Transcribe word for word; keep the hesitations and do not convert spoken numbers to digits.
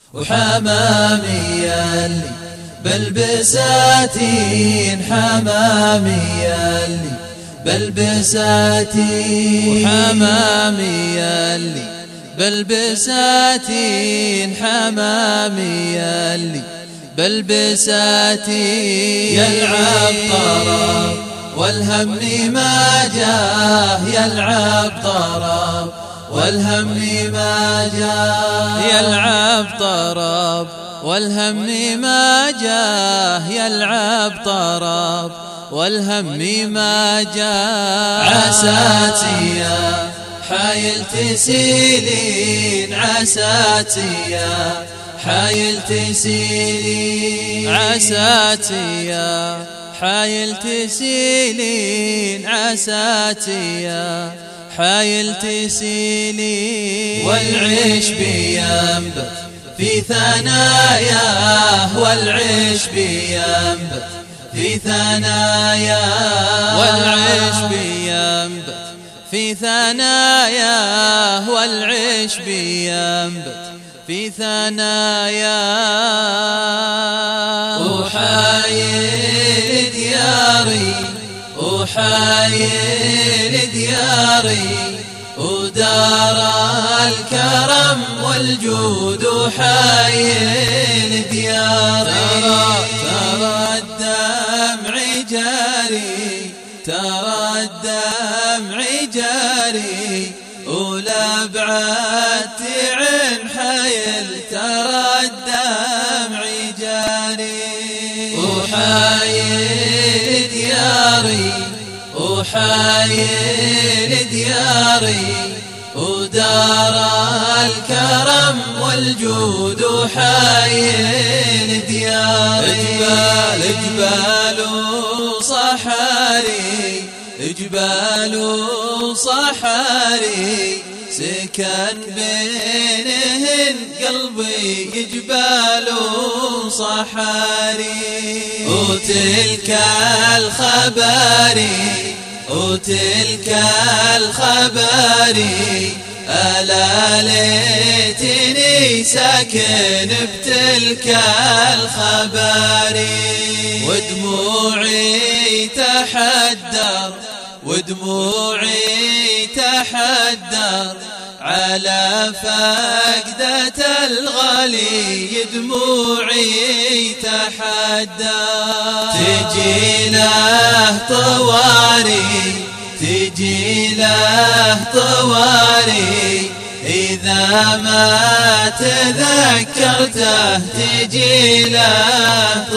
وحمامي يلي بالبساتين، حمامي يلي بالبساتين، وحمامي يلي بالبساتين، حمامي يلي بالبساتين. يلعب طرب والهم ما جاه، يلعب طرب والهم ما جاه، يلعب طرب والهم ما جاه، يلعب طرب والهم ما جاه. عساتي يا حايل تسيلين، عساتي يا حايل تسيلين، عساتي يا حايل تسيلين، عساتي يا حايل تسيلين. والعيش بينبت في ثناياه، والعيش بينبت في ثناياه، والعيش بينبت في ثناياه، والعيش بينبت في ثناياه. أحايل دياري أحايل دياري ودار الكرم والجود، أحايل دياري. ترى الدمع جاري، ترى الدمع جاري ولا بعد تعن حيل، ترى الدمع جاري. أحايل دياري أحايل دياري ودار الكرم والجود، أحايل دياري. جبال جبال وصحاري، جبال وصحاري سكن بينهن قلبي، جبال وصحاري. وتلك الخباري وتلك الخباري ألا ليتني ساكن بتلك الخباري. ودموعي تحدر، ودموعي تحدر على فقدة الغالي، دموعي تحدر. تجي له طواري تجي له طواري إذا ما تذكرته، تجي له